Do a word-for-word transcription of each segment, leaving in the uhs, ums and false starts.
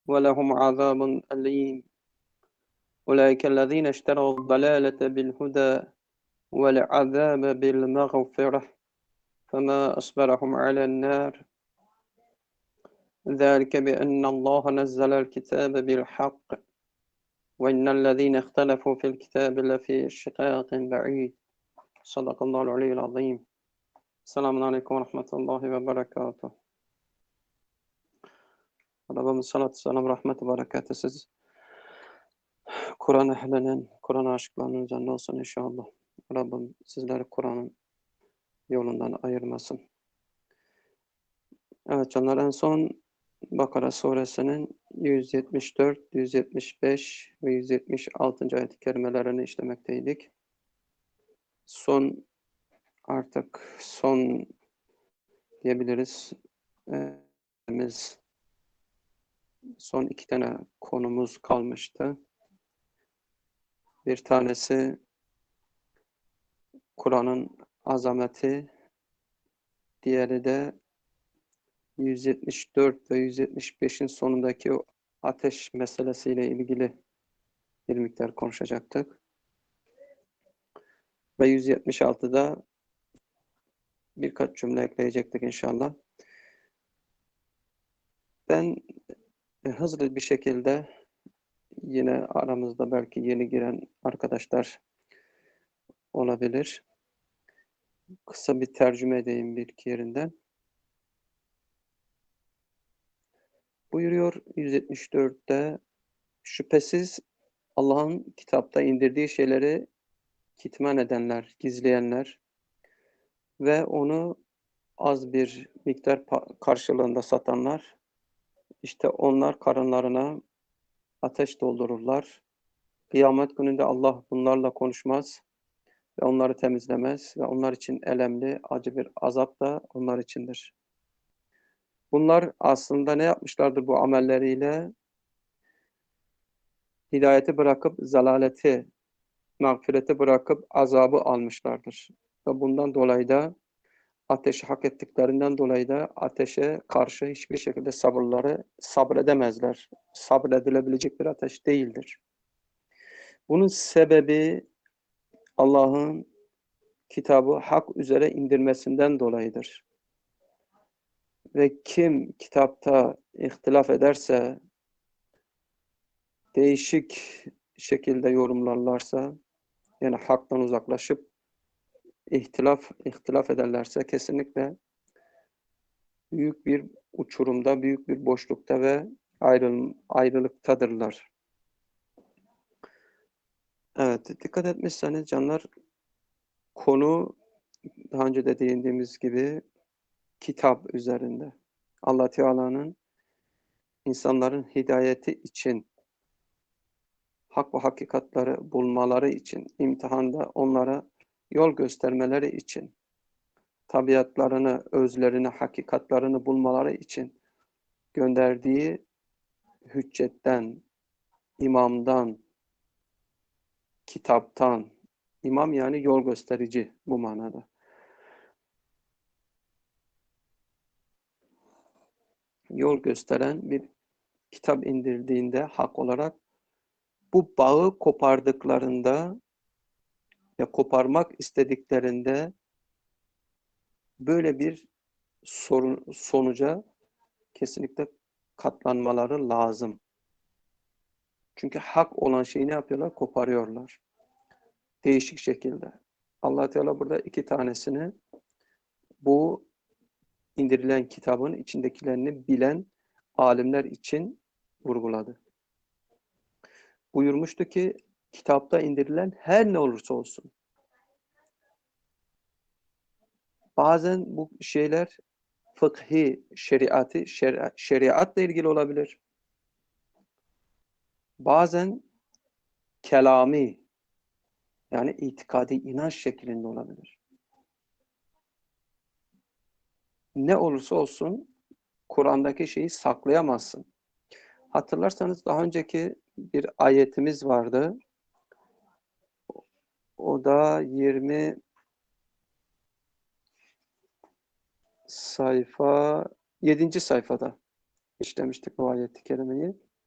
ولهم عذاب أليم أولئك الذين اشتروا الضلالة بالهدى والعذاب بالمغفرة فما أصبرهم على النار ذلك بأن الله نزل الكتاب بالحق وإن الذين اختلفوا في الكتاب لفي شقاق بعيد صدق الله العلي العظيم. Selamun Aleyküm ve Rahmetullahi ve Berekatuhu. Rabbimiz salatü selam, rahmet ve berekatı siz Kur'an ehlinin, Kur'an aşıklarının üzerine olsun inşallah. Rabbim sizleri Kur'an'ın yolundan ayırmasın. Evet canlar, en son Bakara suresinin yüz yetmiş dört, yüz yetmiş beş ve yüz yetmiş altıncı ayet-i kerimelerini işlemekteydik. Son, artık son diyebiliriz. Ee, son iki tane konumuz kalmıştı. Bir tanesi Kur'an'ın azameti, diğeri de yüz yetmiş dört ve yüz yetmiş beşin sonundaki o ateş meselesiyle ilgili bir miktar konuşacaktık. Ve yüz yetmiş altıda birkaç cümle ekleyecektik inşallah. Ben hızlı bir şekilde, yine aramızda belki yeni giren arkadaşlar olabilir, kısa bir tercüme edeyim bir iki yerinden. Buyuruyor yüz yetmiş dörtte, şüphesiz Allah'ın kitapta indirdiği şeyleri kitman edenler, gizleyenler ve onu az bir miktar karşılığında satanlar, işte onlar karınlarına ateş doldururlar. Kıyamet gününde Allah bunlarla konuşmaz ve onları temizlemez ve onlar için elemli, acı bir azap da onlar içindir. Bunlar aslında ne yapmışlardır bu amelleriyle? Hidayeti bırakıp zalaleti, mağfireti bırakıp azabı almışlardır. Ve bundan dolayı da ateşi hak ettiklerinden dolayı da ateşe karşı hiçbir şekilde sabırları sabredemezler. Sabredilebilecek bir ateş değildir. Bunun sebebi Allah'ın kitabı hak üzere indirmesinden dolayıdır. Ve kim kitapta ihtilaf ederse, değişik şekilde yorumlarlarsa, yani haktan uzaklaşıp ihtilaf ihtilaf ederlerse kesinlikle büyük bir uçurumda, büyük bir boşlukta ve ayrıl ayrılıktadırlar. Evet, dikkat etmişseniz canlar, konu daha önce de değindiğimiz gibi kitap üzerinde. Allah Teala'nın insanların hidayeti için, hak ve hakikatları bulmaları için, imtihanda onlara yol göstermeleri için, tabiatlarını, özlerini, hakikatlarını bulmaları için gönderdiği hüccetten, imamdan, kitaptan, imam yani yol gösterici bu manada. Yol gösteren bir kitap indirdiğinde hak olarak, bu bağı kopardıklarında ya koparmak istediklerinde böyle bir sorun, sonuca kesinlikle katlanmaları lazım. Çünkü hak olan şeyi ne yapıyorlar? Koparıyorlar. Değişik şekilde. Allah Teala burada iki tanesini, bu indirilen kitabın içindekilerini bilen alimler için vurguladı. Buyurmuştu ki, kitapta indirilen her ne olursa olsun. Bazen bu şeyler fıkhi, şeriatı, şer, şeriatla ilgili olabilir. Bazen kelami, yani itikadi inanç şeklinde olabilir. Ne olursa olsun Kur'an'daki şeyi saklayamazsın. Hatırlarsanız daha önceki bir ayetimiz vardı. O da yirmi sayfa, yedinci sayfada işlemiştik bu ayet-i kerimeyi.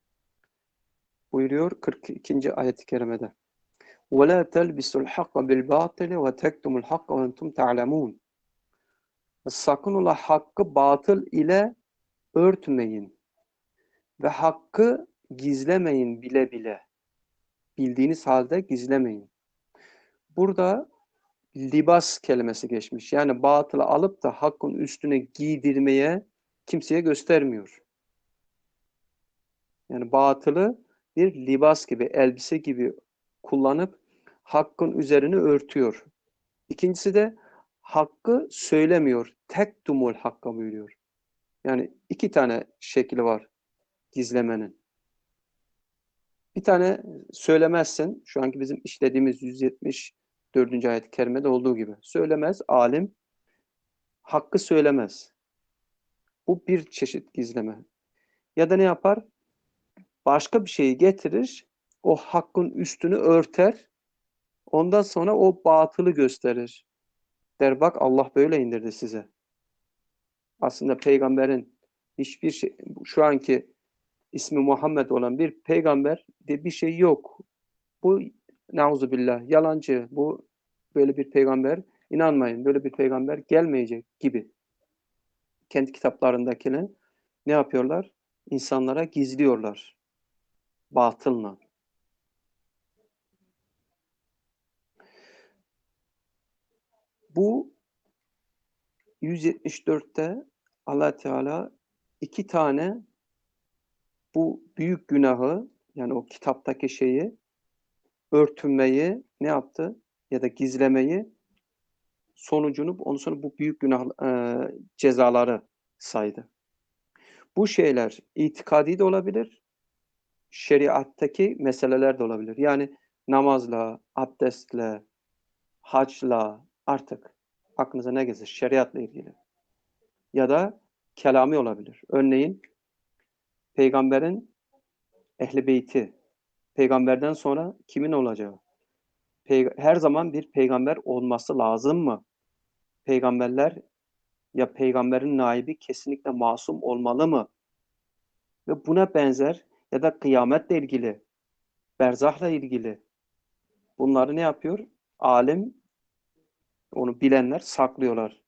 buyuruyor kırk ikinci ayet-i kerimede. وَلَا تَلْبِسُوا الْحَقَّ بِالْبَاطِلِ وَتَكْتُمُوا الْحَقَّ وَاَنْتُمْ تَعْلَمُونَ. Sakın ola hakkı batıl ile örtmeyin ve hakkı gizlemeyin bile bile. Bildiğiniz halde gizlemeyin. Burada libas kelimesi geçmiş. Yani batılı alıp da hakkın üstüne giydirmeye kimseye göstermiyor. Yani batılı bir libas gibi, elbise gibi kullanıp hakkın üzerini örtüyor. İkincisi de hakkı söylemiyor. Tektumul hakka buyuruyor. Yani iki tane şekli var gizlemenin. Bir tane söylemezsin. Şu anki bizim işlediğimiz yüz yetmiş dördüncü ayet-i kerimede olduğu gibi. Söylemez, alim hakkı söylemez. Bu bir çeşit gizleme. Ya da ne yapar? Başka bir şeyi getirir, o hakkın üstünü örter, ondan sonra o batılı gösterir. Der bak Allah böyle indirdi size. Aslında peygamberin hiçbir şey, şu anki ismi Muhammed olan bir peygamber diye bir şey yok. Bu nauzubillah yalancı, bu böyle bir peygamber, inanmayın böyle bir peygamber gelmeyecek gibi. Kendi kitaplarındakini ne yapıyorlar? İnsanlara gizliyorlar. Batılla. Bu yüz yetmiş dörtte Allah Teala iki tane bu büyük günahı, yani o kitaptaki şeyi örtünmeyi ne yaptı? Ya da gizlemeyi, sonucunu ondan sonra bu büyük günah e, cezaları saydı. Bu şeyler itikadi de olabilir, şeriattaki meseleler de olabilir. Yani namazla, abdestle, haçla, artık aklınıza ne gelir? Şeriatla ilgili. Ya da kelami olabilir. Örneğin peygamberin ehli beyti, peygamberden sonra kimin olacağı? Pey her zaman bir peygamber olması lazım mı? Peygamberler ya peygamberin naibi kesinlikle masum olmalı mı? Ve buna benzer ya da kıyametle ilgili, berzahla ilgili bunları ne yapıyor? Alim, onu bilenler saklıyorlar.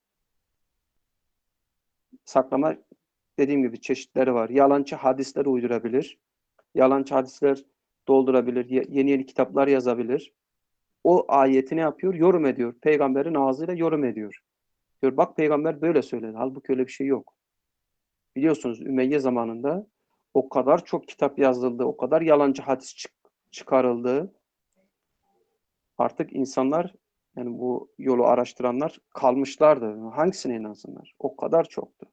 Saklama dediğim gibi çeşitleri var. Yalancı hadisler uydurabilir. Yalancı hadisler doldurabilir. Yeni yeni kitaplar yazabilir. O ayeti ne yapıyor? Yorum ediyor. Peygamberin ağzıyla yorum ediyor. Diyor bak peygamber böyle söyledi. Halbuki öyle bir şey yok. Biliyorsunuz Ümeyye zamanında o kadar çok kitap yazıldı, o kadar yalancı hadis çık çıkarıldı. Artık insanlar, yani bu yolu araştıranlar kalmışlardı. Hangisine inansınlar? O kadar çoktu.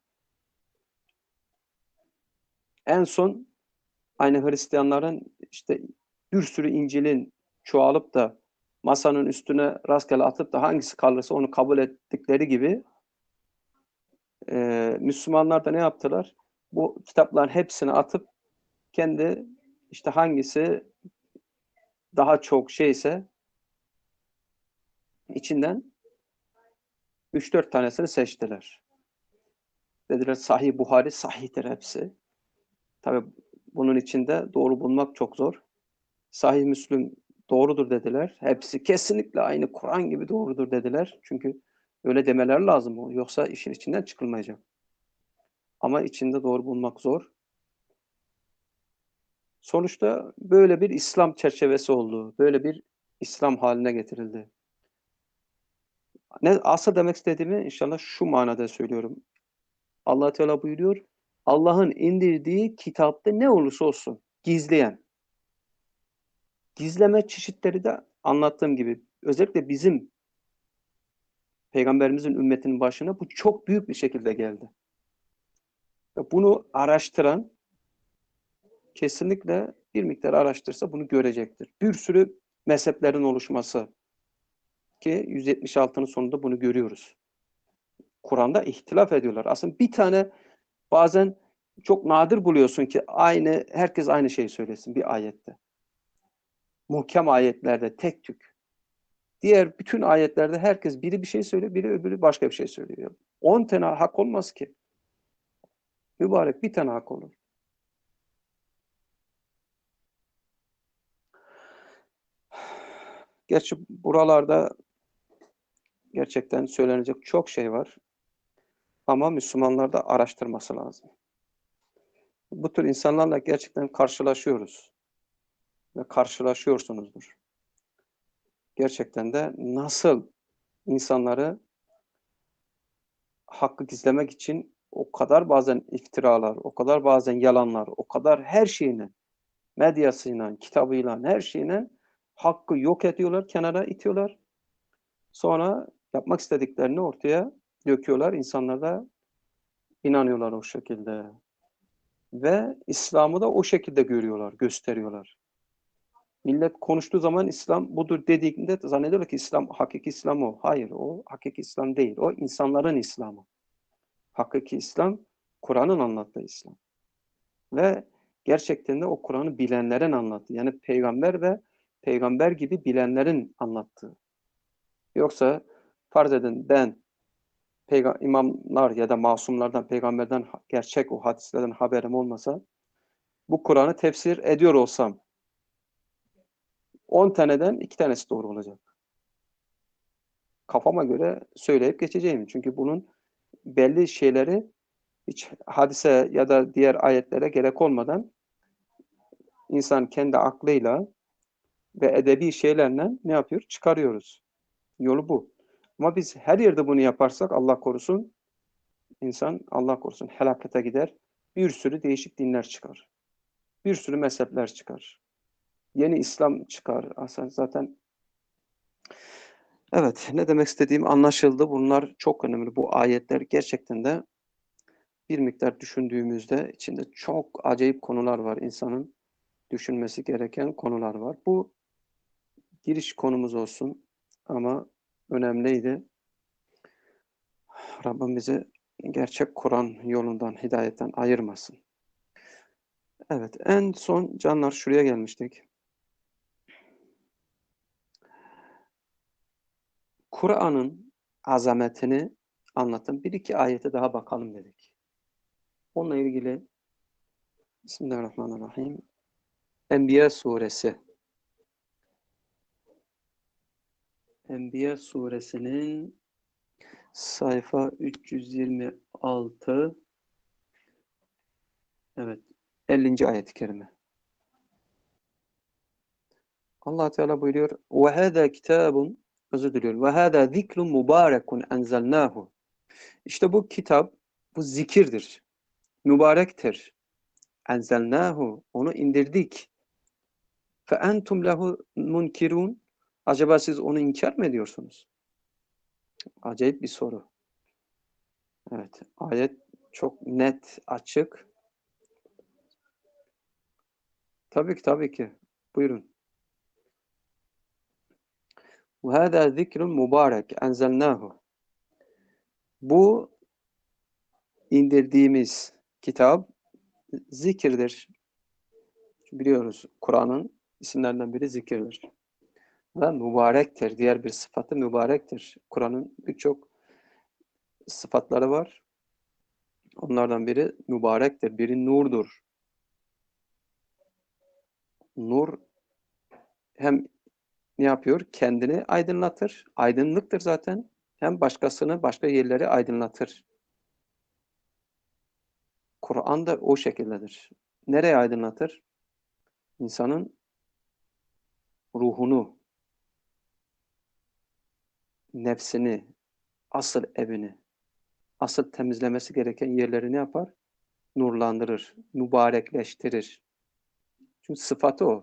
En son aynı Hristiyanların işte bir sürü İncil'in çoğalıp da masanın üstüne rastgele atıp da hangisi kalırsa onu kabul ettikleri gibi e, Müslümanlar da ne yaptılar? Bu kitapların hepsini atıp kendi işte hangisi daha çok şeyse içinden üç dört tanesini seçtiler. Dediler Sahih Buhari sahihtir hepsi. Tabii bunun içinde doğru bulmak çok zor. Sahih Müslüm doğrudur dediler. Hepsi kesinlikle aynı Kur'an gibi doğrudur dediler. Çünkü öyle demeler lazım. Yoksa işin içinden çıkılmayacak. Ama içinde doğru bulmak zor. Sonuçta böyle bir İslam çerçevesi oldu. Böyle bir İslam haline getirildi. Ne asıl demek istediğimi inşallah şu manada söylüyorum. Allah Teala buyuruyor. Allah'ın indirdiği kitapta ne olursa olsun gizleyen. Gizleme çeşitleri de anlattığım gibi özellikle bizim Peygamberimizin ümmetinin başına bu çok büyük bir şekilde geldi. Bunu araştıran kesinlikle bir miktar araştırsa bunu görecektir. Bir sürü mezheplerin oluşması ki yüz yetmiş altının sonunda bunu görüyoruz. Kur'an'da ihtilaf ediyorlar. Aslında bir tane bazen çok nadir buluyorsun ki aynı herkes aynı şeyi söylesin bir ayette. Muhkem ayetlerde tek tük. Diğer bütün ayetlerde herkes biri bir şey söylüyor, biri öbürü başka bir şey söylüyor. On tane hak olmaz ki. Mübarek bir tane hak olur. Gerçi buralarda gerçekten söylenecek çok şey var. Ama Müslümanlar da araştırması lazım. Bu tür insanlarla gerçekten karşılaşıyoruz. Ve karşılaşıyorsunuzdur. Gerçekten de nasıl insanları hakkı gizlemek için o kadar bazen iftiralar, o kadar bazen yalanlar, o kadar her şeyine, medyasıyla, kitabıyla, her şeyine hakkı yok ediyorlar, kenara itiyorlar. Sonra yapmak istediklerini ortaya döküyorlar. İnsanlar da inanıyorlar o şekilde. Ve İslam'ı da o şekilde görüyorlar, gösteriyorlar. Millet konuştuğu zaman İslam budur dediğinde zannediyorlar ki İslam, hakiki İslam o. Hayır, o hakiki İslam değil. O insanların İslam'ı. Hakiki İslam, Kur'an'ın anlattığı İslam. Ve gerçekten de o Kur'an'ı bilenlerin anlattığı. Yani peygamber ve peygamber gibi bilenlerin anlattığı. Yoksa farz edin ben peygamber, imamlar ya da masumlardan, peygamberden gerçek o hadislerden haberim olmasa bu Kur'an'ı tefsir ediyor olsam on taneden iki tanesi doğru olacak. Kafama göre söyleyip geçeceğim. Çünkü bunun belli şeyleri hiç hadise ya da diğer ayetlere gerek olmadan insan kendi aklıyla ve edebi şeylerle ne yapıyor? Çıkarıyoruz. Yolu bu. Ama biz her yerde bunu yaparsak Allah korusun, insan Allah korusun helakete gider. Bir sürü değişik dinler çıkar. Bir sürü mezhepler çıkar. Yeni İslam çıkar. Aslında zaten evet, ne demek istediğim anlaşıldı. Bunlar çok önemli. Bu ayetler gerçekten de bir miktar düşündüğümüzde içinde çok acayip konular var. İnsanın düşünmesi gereken konular var. Bu giriş konumuz olsun ama önemliydi. Rabbim bizi gerçek Kur'an yolundan, hidayetten ayırmasın. Evet, en son canlar şuraya gelmiştik. Kur'an'ın azametini anlatan bir iki ayete daha bakalım dedik. Onunla ilgili Bismillahirrahmanirrahim. Enbiya suresi. Enbiya suresinin sayfa üç yüz yirmi altı, evet, ellinci ayet-i kerime. Allah Teala buyuruyor: "Ve hâzâ kitâbun", özür diliyorum. "Ve hâzâ zikrun mübârekun enzelnâhu." İşte bu kitap, bu zikirdir. Mübarektir. Enzelnâhu, onu indirdik. Fe entum lehu munkirun. Acaba siz onu inkar mı ediyorsunuz? Acayip bir soru. Evet, ayet çok net, açık. Tabii ki, tabii ki. Buyurun. وَهَذَا ذِكْرٌ مُبَارَكٌ اَنْزَلْنَاهُ. Bu indirdiğimiz kitap zikirdir. Biliyoruz, Kur'an'ın isimlerinden biri zikirdir. Ve mübarektir. Diğer bir sıfatı mübarektir. Kur'an'ın birçok sıfatları var. Onlardan biri mübarektir. Biri nurdur. Nur hem ne yapıyor? Kendini aydınlatır. Aydınlıktır zaten. Hem başkasını, başka yerleri aydınlatır. Kur'an da o şekildedir. Nereye aydınlatır? İnsanın ruhunu, nefsini, asıl evini, asıl temizlemesi gereken yerleri ne yapar? Nurlandırır, mübarekleştirir. Çünkü sıfatı o.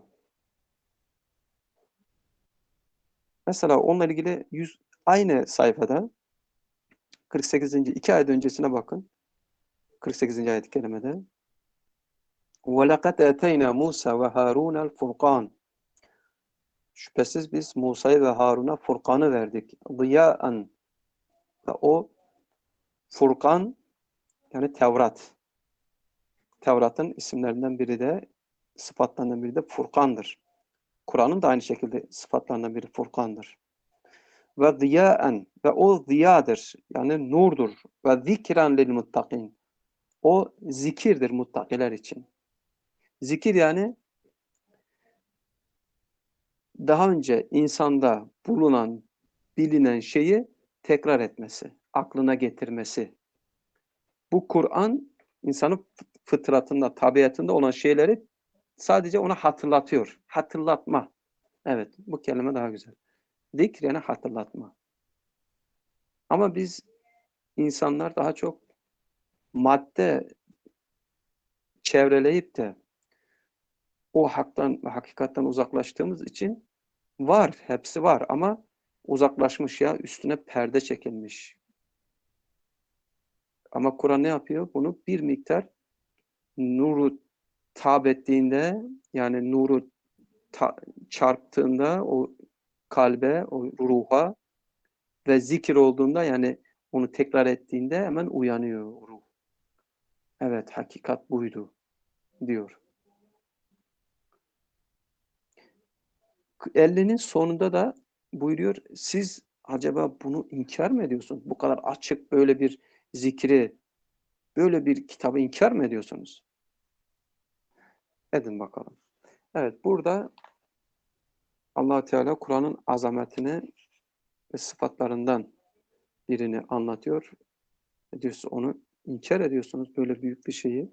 Mesela onunla ilgili yüz, aynı sayfada kırk sekizinci iki ayet öncesine bakın. kırk sekizinci ayet-i kerimede. وَلَقَدْ اَتَيْنَا مُوسَى وَهَارُونَ الْفُرْقَانِ. Şüphesiz biz Musa'ya ve Harun'a Furkan'ı verdik. ضِيَاءً. Ve o Furkan, yani Tevrat. Tevrat'ın isimlerinden biri de, sıfatlarından biri de Furkan'dır. Kur'an'ın da aynı şekilde sıfatlarından biri Furkan'dır. Ve ziyaen, ve o ziyadır, yani nurdur. Ve zikran lil muttakin. O zikirdir muttakiler için. Zikir yani daha önce insanda bulunan, bilinen şeyi tekrar etmesi, aklına getirmesi. Bu Kur'an insanın fıtratında, tabiatında olan şeyleri sadece ona hatırlatıyor. Hatırlatma. Evet, bu kelime daha güzel. Zikr yani hatırlatma. Ama biz insanlar daha çok madde çevreleyip de o haktan, hakikatten uzaklaştığımız için var, hepsi var ama uzaklaşmış ya, üstüne perde çekilmiş. Ama Kur'an ne yapıyor? Bunu bir miktar nuru tab ettiğinde, yani nuru ta, çarptığında o kalbe, o ruha ve zikir olduğunda, yani onu tekrar ettiğinde hemen uyanıyor ruh. Evet, hakikat buydu diyor. ellinin sonunda da buyuruyor, siz acaba bunu inkar mı ediyorsunuz? Bu kadar açık böyle bir zikri, böyle bir kitabı inkar mı ediyorsunuz? Edin bakalım. Evet, burada Allah Teala Kur'an'ın azametini ve sıfatlarından birini anlatıyor. Diyorsun, onu inkar ediyorsunuz, böyle büyük bir şeyi.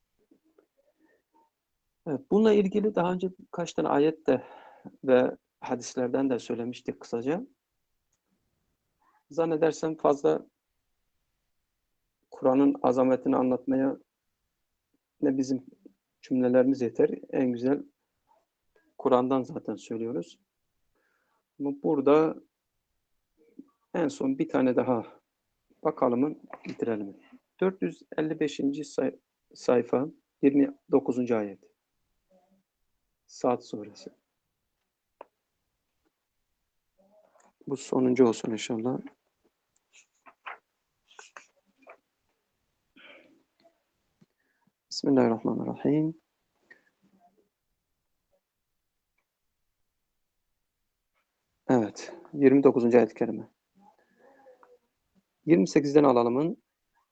Evet, bununla ilgili daha önce birkaç tane ayette ve hadislerden de söylemiştik kısaca. Zannedersem fazla Kur'an'ın azametini anlatmaya ne bizim cümlelerimiz yeter. En güzel Kur'an'dan zaten söylüyoruz. Ama burada en son bir tane daha bakalım, bitirelim. dört yüz elli beşinci say sayfa yirmi dokuzuncu ayet. Saat suresi. Bu sonuncu olsun inşallah. Bismillahirrahmanirrahim. Evet. yirmi dokuzuncu ayet-i kerime. yirmi sekizden alalımın.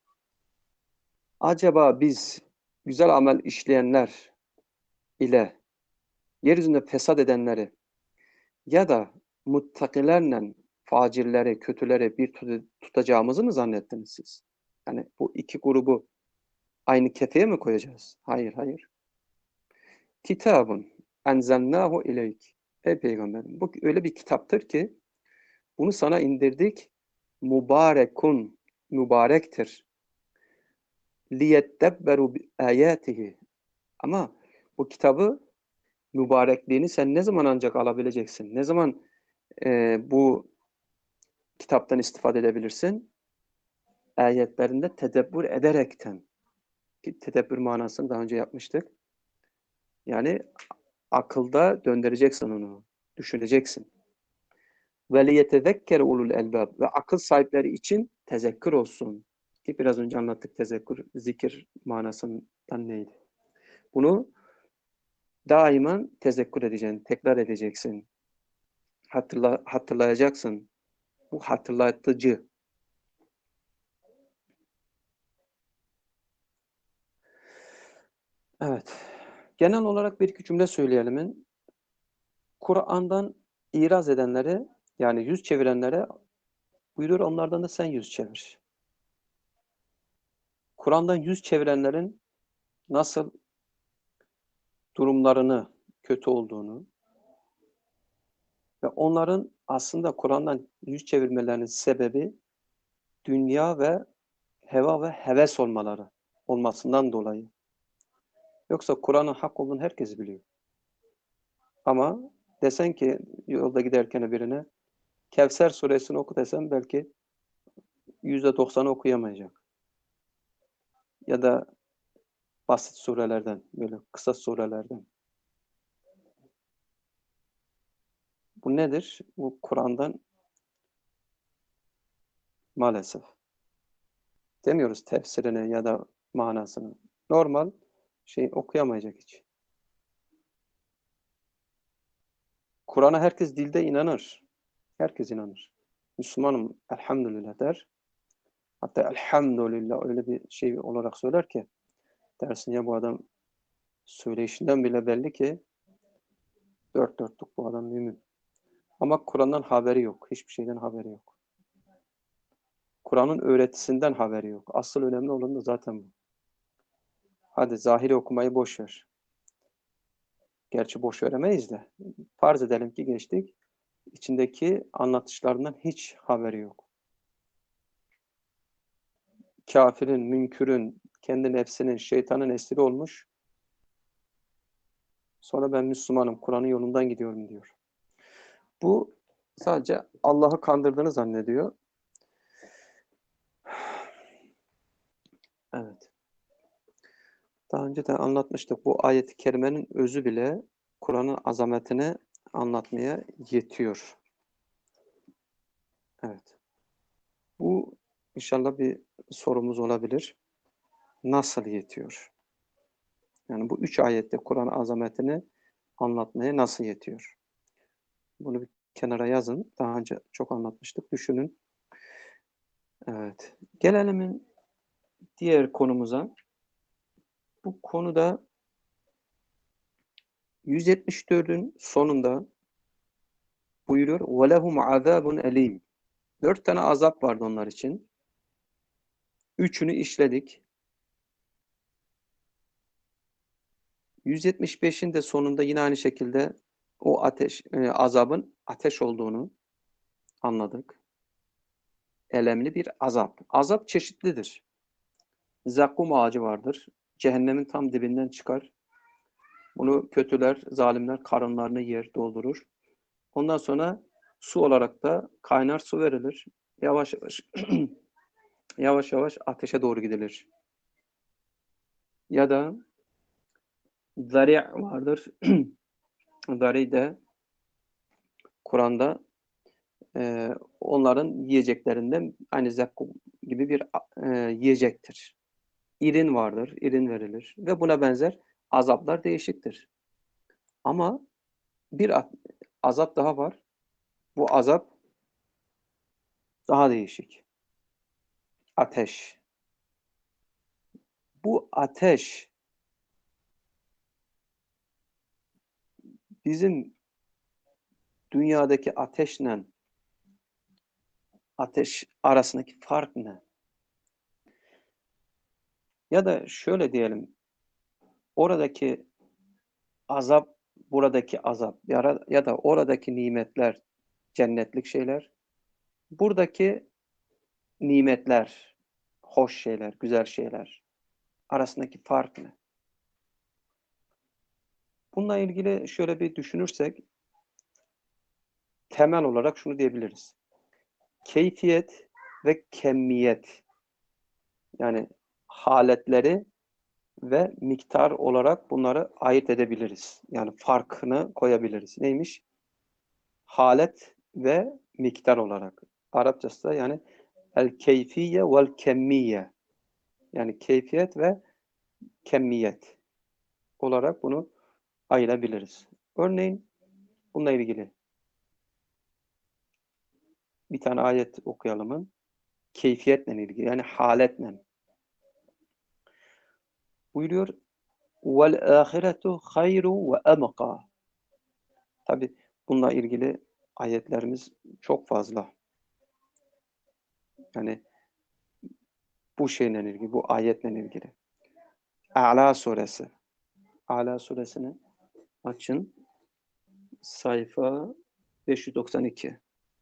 Acaba biz güzel amel işleyenler ile yeryüzünde fesat edenleri ya da muttakilerle facirleri, kötüleri bir tutacağımızı mı zannettiniz siz? Yani bu iki grubu aynı kefeye mi koyacağız? Hayır, hayır. Kitabun enzelnahu ileyk. Ey Peygamberim, bu öyle bir kitaptır ki bunu sana indirdik. Mübarekun, mübarektir. Liyettebberu ayatihi. Ama bu kitabı, mübarekliğini sen ne zaman ancak alabileceksin? Ne zaman e, bu kitaptan istifade edebilirsin? Ayetlerinde tedebbür ederekten. Ki tedebbür manasını daha önce yapmıştık. Yani akılda döndüreceksin onu. Düşüneceksin. Ve liyetezekkere ulul elbab. Ve akıl sahipleri için tezekkür olsun. Ki biraz önce anlattık, tezekkür, zikir manasından neydi? Bunu daima tezekkür edeceksin, tekrar edeceksin. Hatırla, hatırlayacaksın. Bu hatırlatıcı. Evet. Genel olarak bir iki cümle söyleyelim. Kur'an'dan iraz edenlere, yani yüz çevirenlere buyuruyor, onlardan da sen yüz çevir. Kur'an'dan yüz çevirenlerin nasıl durumlarını, kötü olduğunu ve onların aslında Kur'an'dan yüz çevirmelerinin sebebi dünya ve heva ve heves olmaları olmasından dolayı. Yoksa Kur'an'ın hak olduğunu herkes biliyor. Ama desen ki yolda giderken birine Kevser suresini oku desem belki yüzde doksanı okuyamayacak. Ya da basit surelerden, böyle kısa surelerden. Bu nedir? Bu Kur'an'dan maalesef. Demiyoruz tefsirini ya da manasını. Normal şey okuyamayacak hiç. Kur'an'a herkes dilde inanır. Herkes inanır. Müslümanım elhamdülillah der. Hatta elhamdülillah öyle bir şey olarak söyler ki dersin ya, bu adam söyleyişinden bile belli ki Dört dörtlük bu adam mümin. Ama Kur'an'dan haberi yok. Hiçbir şeyden haberi yok. Kur'an'ın öğretisinden haberi yok. Asıl önemli olan da zaten bu. Hadi zahiri okumayı boş ver. Gerçi boş veremeyiz de. Farz edelim ki geçtik. İçindeki anlatışlarından hiç haberi yok. Kafirin, münkürün, kendi nefsinin, şeytanın esiri olmuş. Sonra ben Müslümanım, Kur'an'ın yolundan gidiyorum diyor. Bu sadece Allah'ı kandırdığını zannediyor. Evet. Daha önce de anlatmıştık. Bu ayet-i kerimenin özü bile Kur'an'ın azametini anlatmaya yetiyor. Evet. Bu inşallah bir sorumuz olabilir. Nasıl yetiyor? Yani bu üç ayette Kur'an azametini anlatmaya nasıl yetiyor? Bunu bir kenara yazın. Daha önce çok anlatmıştık. Düşünün. Evet. Gelelim diğer konumuza. Bu konuda yüz yetmiş dördün sonunda buyuruyor وَلَهُمْ عَذَابٌ اَلِيمٌ. Dört tane azap vardı onlar için. Üçünü işledik. yüz yetmiş beşin de sonunda yine aynı şekilde o ateş, e, azabın ateş olduğunu anladık. Elemli bir azap. Azap çeşitlidir. Zakkum ağacı vardır. Cehennemin tam dibinden çıkar. Bunu kötüler, zalimler karınlarını yer, doldurur. Ondan sonra su olarak da kaynar su verilir. Yavaş yavaş yavaş yavaş ateşe doğru gidilir. Ya da zari' vardır. Zari de Kur'an'da e, onların yiyeceklerinden aynı zakkum gibi bir e, yiyecektir. İrin vardır, irin verilir ve buna benzer azaplar değişiktir. Ama bir azap daha var. Bu azap daha değişik. Ateş. Bu ateş bizim dünyadaki ateşle ateş arasındaki fark ne? Ya da şöyle diyelim, oradaki azap, buradaki azap ya, ya da oradaki nimetler, cennetlik şeyler, buradaki nimetler, hoş şeyler, güzel şeyler arasındaki fark ne? Bununla ilgili şöyle bir düşünürsek, temel olarak şunu diyebiliriz. Keyfiyet ve kemmiyet, yani haletleri ve miktar olarak bunları ayırt edebiliriz. Yani farkını koyabiliriz. Neymiş? Halet ve miktar olarak. Arapçası da yani el keyfiye vel kemmiye. Yani keyfiyet ve kemmiyet olarak bunu ayırabiliriz. Örneğin bununla ilgili bir tane ayet okuyalım. Keyfiyetle ilgili, yani haletle. Buyuruyor vel ahiretu hayru ve emqa. Tabi bununla ilgili ayetlerimiz çok fazla. Yani bu şeyle ilgili, bu ayetle ilgili. A'la suresi. A'la suresini açın. Sayfa beş yüz doksan iki.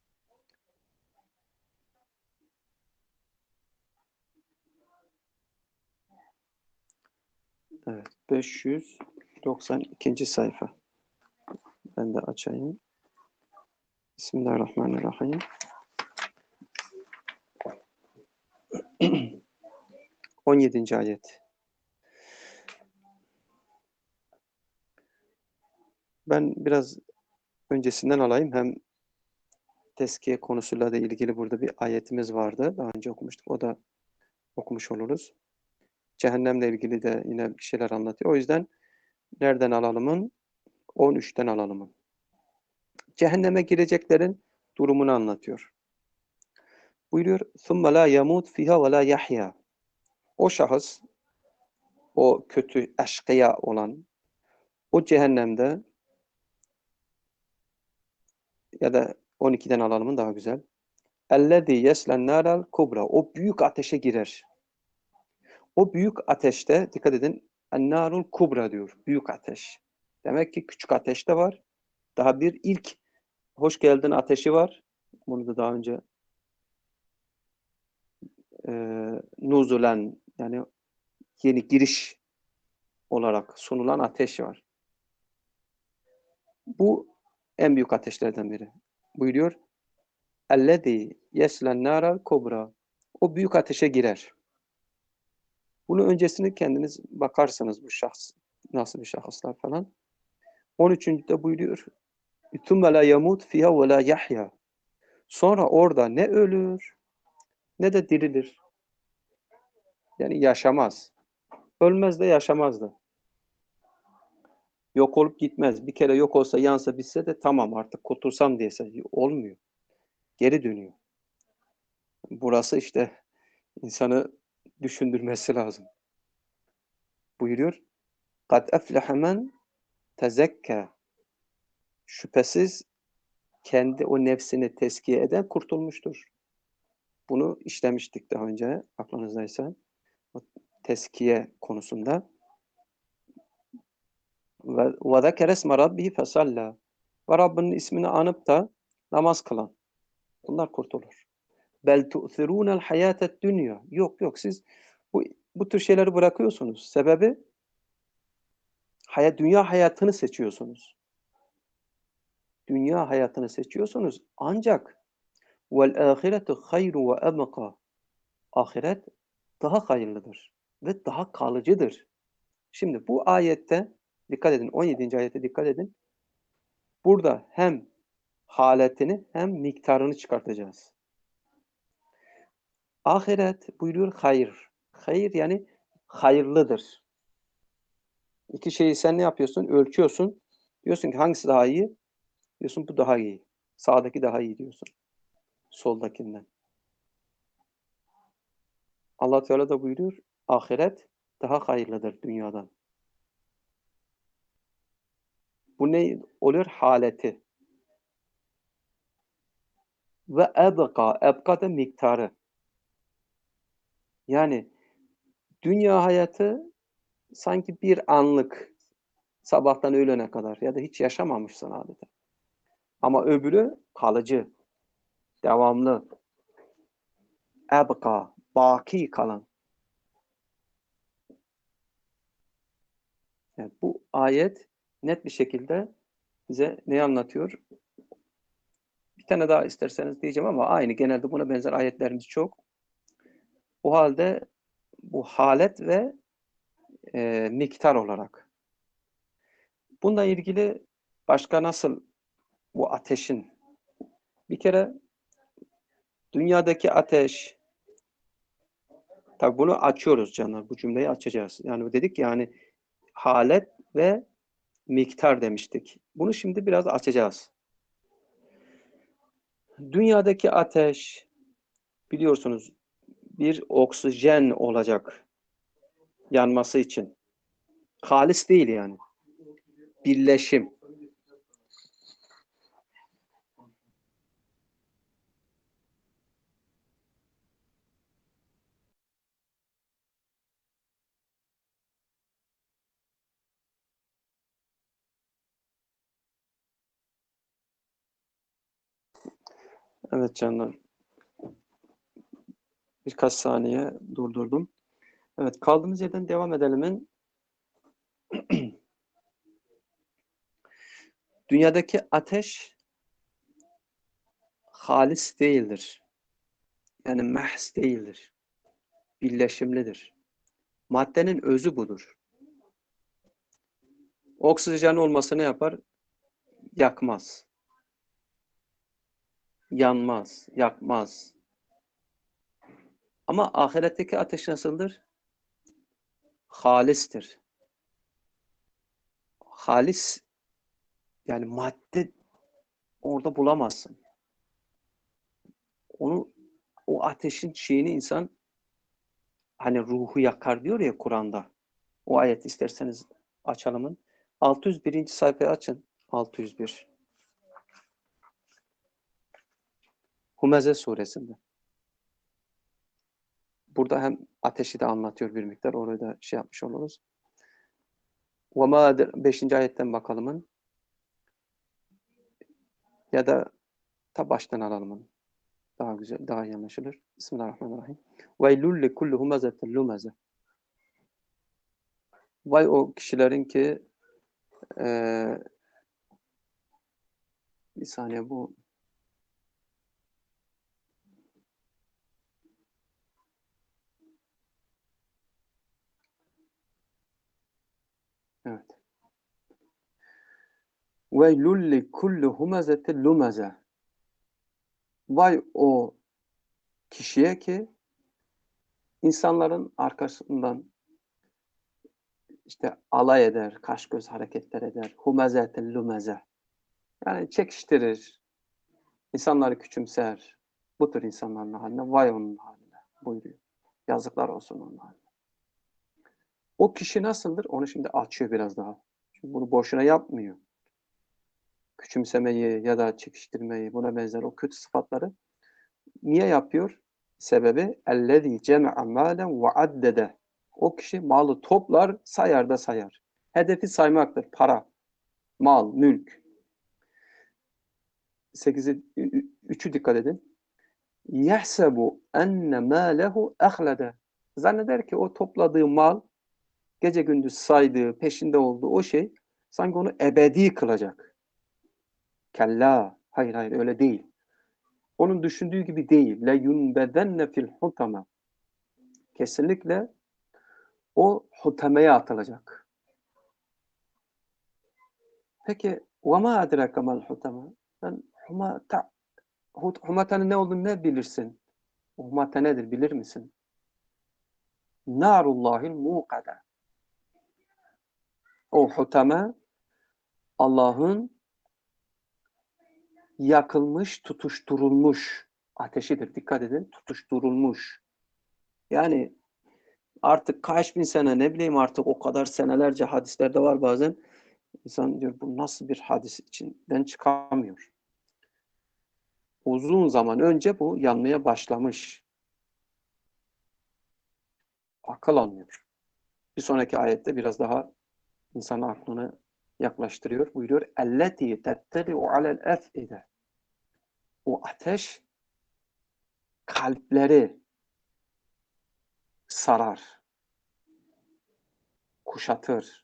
Evet, beş yüz doksan ikinci sayfa. Ben de açayım. Bismillahirrahmanirrahim. on yedinci ayet. Ben biraz öncesinden alayım. Hem tezkiye konusuyla da ilgili burada bir ayetimiz vardı. Daha önce okumuştuk. O da okumuş oluruz. Cehennemle ilgili de yine bir şeyler anlatıyor. O yüzden nereden alalımın? on üçten alalımın. Cehenneme gireceklerin durumunu anlatıyor. Buyuruyor, ثُمَّ لَا يَمُوتْ فِيهَا وَلَا يَحْيَا. O şahıs, o kötü eşkıya olan, o cehennemde ya da on ikiden alalım daha güzel. Ellezî yeslen nâral kubra. O büyük ateşe girer. O büyük ateşte dikkat edin. En-nârul kubra diyor. Büyük ateş. Demek ki küçük ateş de var. Daha bir ilk hoş geldin ateşi var. Bunu da daha önce e, nuzulen yani yeni giriş olarak sunulan ateş var. Bu en büyük ateşlerden biri. Buyuruyor. Ellezî yeslen nâral kubra. O büyük ateşe girer. Bunu öncesini kendiniz bakarsanız bu şahs nasıl bir şahıslar falan. on üçüncüde buyuruyor. ثُمَّ لَا يَمُوتْ فِيهَا وَلَا يَحْيَا. Sonra orada ne ölür ne de dirilir. Yani yaşamaz. Ölmez de yaşamaz da. Yok olup gitmez. Bir kere yok olsa yansa bitse de tamam artık kurtulsam diyese olmuyor. Geri dönüyor. Burası işte insanı düşündürmesi lazım. Buyuruyor. قَدْ أَفْلَحَ مَنْ تَزَكَّى. Şüphesiz kendi o nefsini tezkiye eden kurtulmuştur. Bunu işlemiştik daha önce aklınızdaysa. O tezkiye konusunda. Ve وَذَكَرَ اسْمَ رَبِّهِ فَصَلَّى. Ve Rabbinin ismini anıp da namaz kılan. Bunlar kurtulur. Bel tu'thirûnel hayâted dünya. Yok yok siz bu, bu tür şeyleri bırakıyorsunuz. Sebebi hayat, dünya hayatını seçiyorsunuz. Dünya hayatını seçiyorsunuz. Ancak vel âhiretu hayru ve ebqa. Ahiret daha hayırlıdır ve daha kalıcıdır. Şimdi bu ayette dikkat edin. on yedinci ayete dikkat edin. Burada hem haletini hem miktarını çıkartacağız. Ahiret buyuruyor hayır. Hayır yani hayırlıdır. İki şeyi sen ne yapıyorsun? Ölçüyorsun. Diyorsun ki hangisi daha iyi? Diyorsun bu daha iyi. Sağdaki daha iyi diyorsun. Soldakinden. Allah Teala da buyuruyor. Ahiret daha hayırlıdır dünyadan. Bu ne oluyor? Haleti. Ve ebka. Ebka da miktarı. Yani dünya hayatı sanki bir anlık sabahtan öğlene kadar ya da hiç yaşamamışsın adeta. Ama öbürü kalıcı, devamlı, ebka, baki kalan. Yani bu ayet net bir şekilde bize ne anlatıyor? Bir tane daha isterseniz diyeceğim ama aynı. Genelde buna benzer ayetlerimiz çok. O halde bu halet ve e, miktar olarak. Bununla ilgili başka nasıl bu ateşin bir kere dünyadaki ateş tabi bunu açıyoruz canlar. Bu cümleyi açacağız. Yani dedik yani halet ve miktar demiştik. Bunu şimdi biraz açacağız. Dünyadaki ateş biliyorsunuz bir oksijen olacak yanması için. Halis değil yani. Birleşim. Evet canlar. Birkaç saniye durdurdum. Evet kaldığımız yerden devam edelim. Dünyadaki ateş halis değildir. Yani mehs değildir. Birleşimlidir. Maddenin özü budur. Oksijen olması ne yapar? Yakmaz. Yanmaz, yakmaz. Ama ahiretteki ateş nasıldır? Halistir. Halis yani madde orada bulamazsın. Onu o ateşin şeyini insan hani ruhu yakar diyor ya Kur'an'da. O ayet isterseniz açalımın. altı yüz birinci sayfayı açın. altı yüz bir. Humeze suresinde. Burada hem ateşi de anlatıyor bir miktar. Orayı da şey yapmış oluruz. وَمَا beşinci ayetten bakalım. Ya da ta baştan alalım. Daha güzel, daha iyi anlaşılır. Bismillahirrahmanirrahim. وَيْلُلْ لِكُلِّ هُمَزَةٍ لُمَزَةٍ. Vay o kişilerin ki ee, bir saniye bu evet. وَيْلُلْ لِكُلِّ هُمَزَةٍ لُمَزَةٍ. Vay o kişiye ki insanların arkasından işte alay eder, kaş göz hareketler eder. Humezetel lumeze. Yani çekiştirir, insanları küçümser. Bu tür insanların haline vay onun haline buyuruyor. Yazıklar olsun onun haline. O kişi nasıldır? Onu şimdi açıyor biraz daha. Çünkü bunu boşuna yapmıyor. Küçümsemeyi ya da çekiştirmeyi, buna benzer o kötü sıfatları niye yapıyor? Sebebi ellezî ceme'a mâlen ve addede. O kişi malı toplar, sayar da sayar. Hedefi saymaktır. Para, mal, mülk. sekize üçü dikkat edin. Yahsebu enne mâlehu ahlede. Zanneder ki o topladığı mal, gece gündüz saydığı, peşinde olduğu o şey sanki onu ebedi kılacak. Kella. Hayır hayır öyle değil. Onun düşündüğü gibi değil. Le yunbedenne fil hutama. Kesinlikle o hutameye atılacak. Peki وَمَا اَدْرَكَ مَا الْحُتَمَا? Sen humata, humatanın ne olduğunu ne bilirsin? Humata nedir bilir misin? Narullahil muqada. O hutama Allah'ın yakılmış, tutuşturulmuş ateşidir. Dikkat edin, tutuşturulmuş. Yani artık kaç bin sene ne bileyim artık o kadar senelerce hadislerde var bazen. İnsan diyor bu nasıl bir hadis içinden çıkamıyor. Uzun zaman önce bu yanmaya başlamış. Akıl almıyor. Bir sonraki ayette biraz daha insanın aklını yaklaştırıyor. Buyuruyor. اَلَّتِي تَتَّلِعُ عَلَى الْاَفْئِدَ. O ateş kalpleri sarar, kuşatır.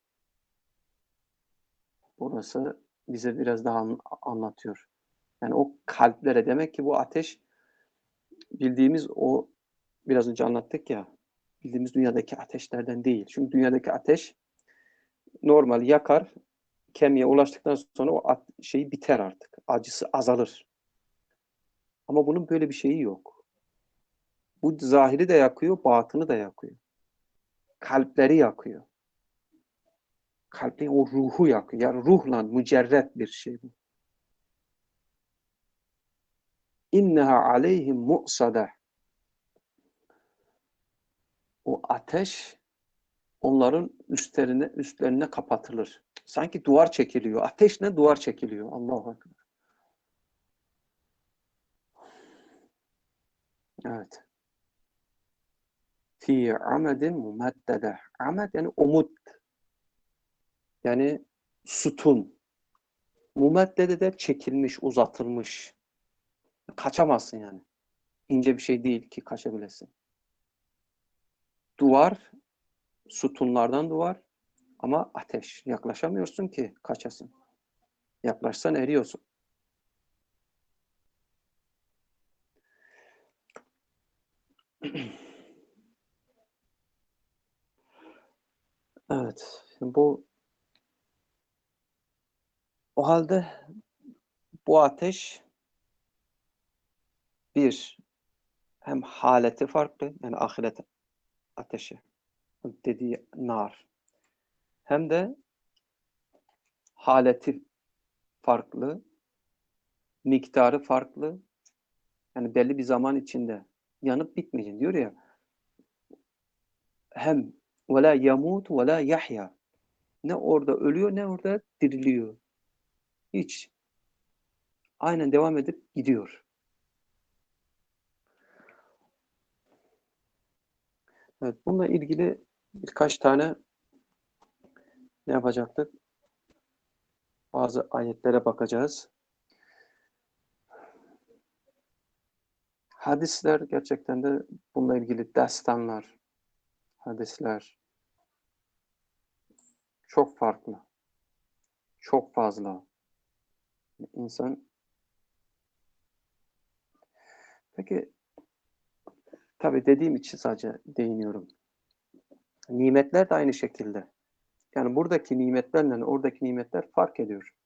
Burası bize biraz daha anlatıyor. Yani o kalplere demek ki bu ateş bildiğimiz o biraz önce anlattık ya bildiğimiz dünyadaki ateşlerden değil. Çünkü dünyadaki ateş normal yakar, kemiğe ulaştıktan sonra o şey biter artık. Acısı azalır. Ama bunun böyle bir şeyi yok. Bu zahiri de yakıyor, batını da yakıyor. Kalpleri yakıyor. Kalbin o ruhu yakıyor. Yani ruhla mücerret bir şey bu. İnneha aleyhim mu'sada. O ateş onların üstlerine üstlerine kapatılır. Sanki duvar çekiliyor. Ateşle duvar çekiliyor. Allahu Ekber. Evet. Fi amedin mumeddede. Amed yani umut. Yani sütun. Mumeddede de çekilmiş, uzatılmış. Kaçamazsın yani. İnce bir şey değil ki kaçabilesin. Duvar, sütunlardan duvar ama ateş. Yaklaşamıyorsun ki kaçasın. Yaklaşsan eriyorsun. Evet. Bu o halde bu ateş bir hem haleti farklı yani ahiret ateşi dediği nar hem de haleti farklı, miktarı farklı. Yani belli bir zaman içinde yanıp bitmeyecek diyor ya. Hem ve la yamut ve la yahya. Ne orada ölüyor ne orada diriliyor. Hiç. Aynen devam edip gidiyor. Evet, bununla ilgili birkaç tane ne yapacaktık? Bazı ayetlere bakacağız. Hadisler gerçekten de bununla ilgili destanlar, hadisler çok farklı, çok fazla. İnsan peki tabii dediğim için sadece değiniyorum. Nimetler de aynı şekilde. Yani buradaki nimetlerle oradaki nimetler fark ediyor.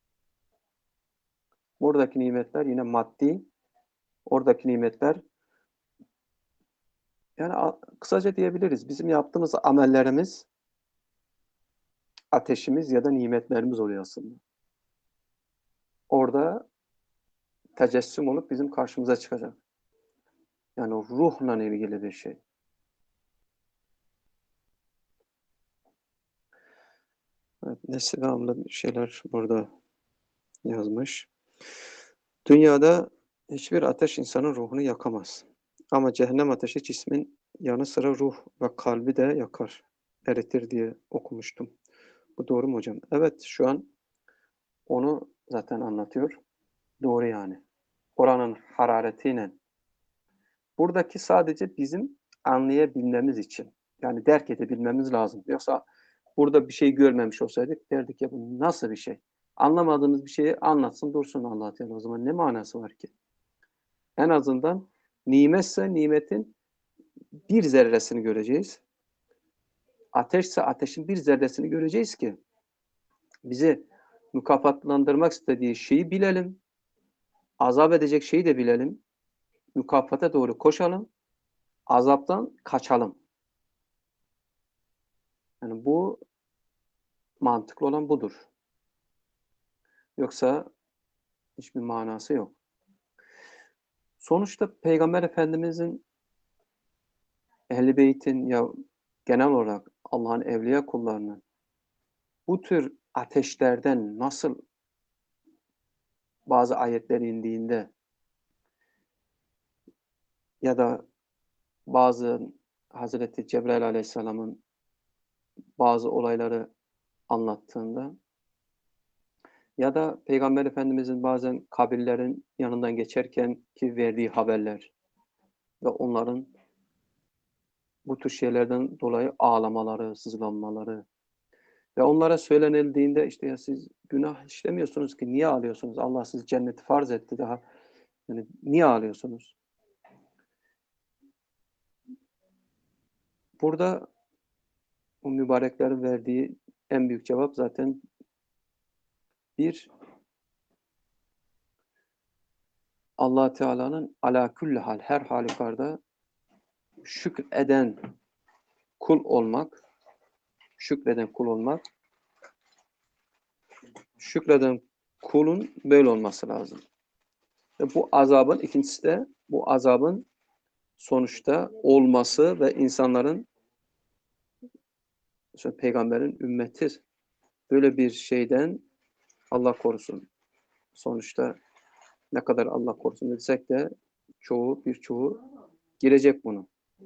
Buradaki nimetler yine maddi, oradaki nimetler yani kısaca diyebiliriz. Bizim yaptığımız amellerimiz ateşimiz ya da nimetlerimiz oluyor aslında. Orada tecessüm olup bizim karşımıza çıkacak. Yani o ruhla ilgili bir şey. Evet, Neslihan'la şeyler burada yazmış. Dünyada hiçbir ateş insanın ruhunu yakamaz. Ama cehennem ateşi cismin yanı sıra ruh ve kalbi de yakar, eritir diye okumuştum. Bu doğru mu hocam? Evet, şu an onu zaten anlatıyor. Doğru yani. Oranın hararetiyle. Buradaki sadece bizim anlayabilmemiz için. Yani derk edebilmemiz lazım. Yoksa burada bir şey görmemiş olsaydık derdik ya bu nasıl bir şey? Anlamadığımız bir şeyi anlatsın dursun Allah Teala. O zaman ne manası var ki? En azından nimetse nimetin bir zerresini göreceğiz. Ateşse ateşin bir zerresini göreceğiz ki bizi mükafatlandırmak istediği şeyi bilelim. Azap edecek şeyi de bilelim. Mükafata doğru koşalım. Azaptan kaçalım. Yani bu mantıklı olan budur. Yoksa hiçbir manası yok. Sonuçta Peygamber Efendimizin Ehl-i Beyt'in ya genel olarak Allah'ın evliya kullarının bu tür ateşlerden nasıl bazı ayetler indiğinde ya da bazı Hazreti Cebrail Aleyhisselam'ın bazı olayları anlattığında ya da Peygamber Efendimizin bazen kabirlerin yanından geçerken ki verdiği haberler ve onların bu tür şeylerden dolayı ağlamaları, sızlanmaları ve onlara söylenildiğinde işte ya siz günah işlemiyorsunuz ki niye ağlıyorsunuz? Allah sizi cenneti farz etti daha. Yani niye ağlıyorsunuz? Burada bu mübareklerin verdiği en büyük cevap zaten bir Allah Teala'nın ala kulli hal her halükarda şükreden kul olmak, şükreden kul olmak, şükreden kulun böyle olması lazım. Ve bu azabın ikincisi de bu azabın sonuçta olması ve insanların mesela peygamberin ümmeti böyle bir şeyden Allah korusun. Sonuçta ne kadar Allah korusun desek de çoğu, birçoğu girecek bunu.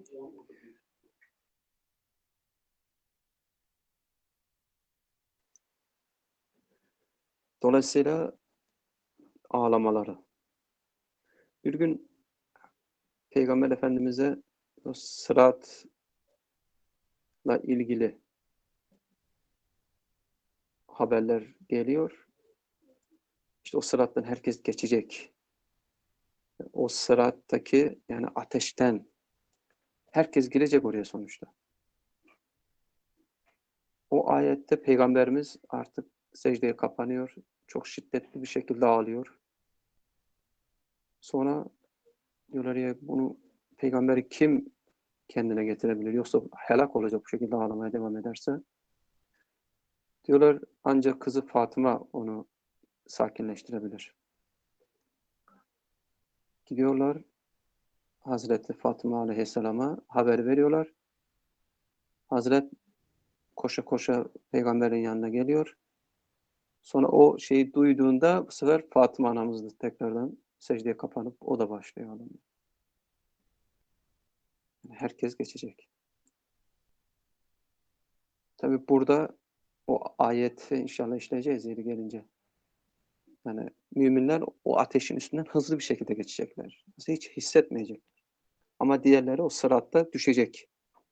Dolayısıyla ağlamaları. Bir gün Peygamber Efendimiz'e o sıratla ilgili haberler geliyor. İşte o sırattan herkes geçecek. O sırattaki yani ateşten herkes girecek oraya sonuçta. O ayette Peygamberimiz artık secdeye kapanıyor. Çok şiddetli bir şekilde ağlıyor. Sonra diyorlar ya bunu peygamberi kim kendine getirebilir? Yoksa helak olacak bu şekilde ağlamaya devam ederse. Diyorlar ancak kızı Fatıma onu sakinleştirebilir. Gidiyorlar Hazreti Fatıma Aleyhisselam'a haber veriyorlar. Hazret koşa koşa peygamberin yanına geliyor. Sonra o şeyi duyduğunda bu sefer Fatıma anamız da tekrardan secdeye kapanıp o da başlıyor ağlamaya. Yani herkes geçecek. Tabii burada o ayeti inşallah işleyeceğiz yeri gelince. Yani müminler o ateşin üstünden hızlı bir şekilde geçecekler. Hiç hissetmeyecekler. Ama diğerleri o sıratta düşecek.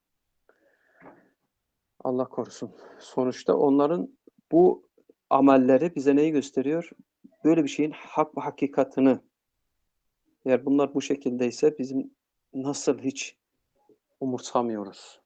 Allah korusun. Sonuçta onların bu amelleri bize neyi gösteriyor? Böyle bir şeyin hak ve hakikatini. Eğer bunlar bu şekildeyse bizim nasıl hiç umursamıyoruz?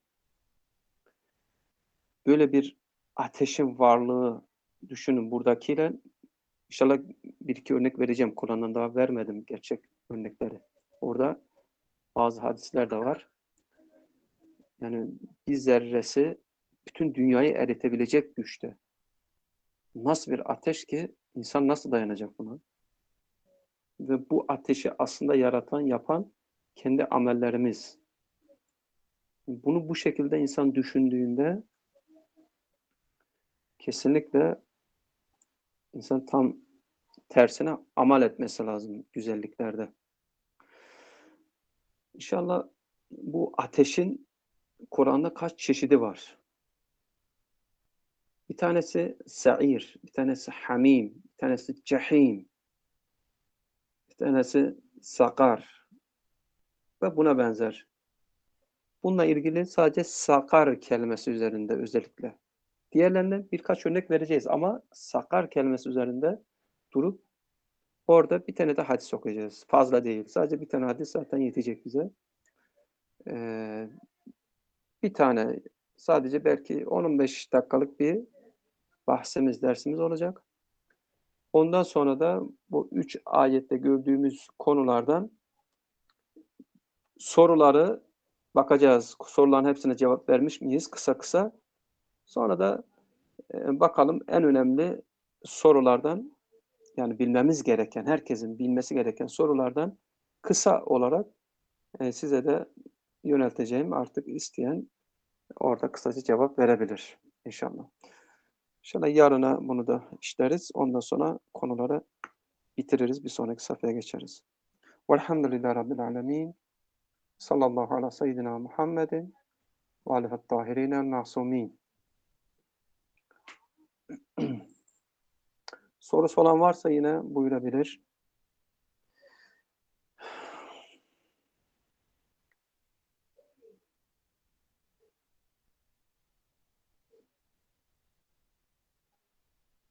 Böyle bir ateşin varlığı düşünün buradakiyle. İnşallah bir iki örnek vereceğim. Kur'an'dan daha vermedim gerçek örnekleri. Orada bazı hadisler de var. Yani bir zerresi bütün dünyayı eritebilecek güçte. Nasıl bir ateş ki insan nasıl dayanacak buna? Ve bu ateşi aslında yaratan, yapan kendi amellerimiz. Bunu bu şekilde insan düşündüğünde kesinlikle insan tam tersine amel etmesi lazım güzelliklerde. İnşallah bu ateşin Kur'an'da kaç çeşidi var? Bir tanesi sa'ir, bir tanesi hamim, bir tanesi cehim, bir tanesi sakar ve buna benzer. Bununla ilgili sadece sakar kelimesi üzerinde özellikle. Diğerlerinden birkaç örnek vereceğiz ama sakar kelimesi üzerinde durup orada bir tane de hadis okuyacağız. Fazla değil. Sadece bir tane hadis zaten yetecek bize. Ee, bir tane sadece belki on on beş dakikalık bir bahsimiz, dersimiz olacak. Ondan sonra da bu üç ayette gördüğümüz konulardan soruları bakacağız. Soruların hepsine cevap vermiş miyiz kısa kısa. Sonra da e, bakalım en önemli sorulardan, yani bilmemiz gereken, herkesin bilmesi gereken sorulardan kısa olarak e, size de yönelteceğim. Artık isteyen orada kısaca cevap verebilir inşallah. İnşallah yarına bunu da işleriz. Ondan sonra konuları bitiririz. Bir sonraki sayfaya geçeriz. Velhamdülillahi Rabbil alemin. Sallallahu ala seyyidina Muhammedin ve alihi tahirine nasumin. Sorusu olan varsa yine buyurabilir.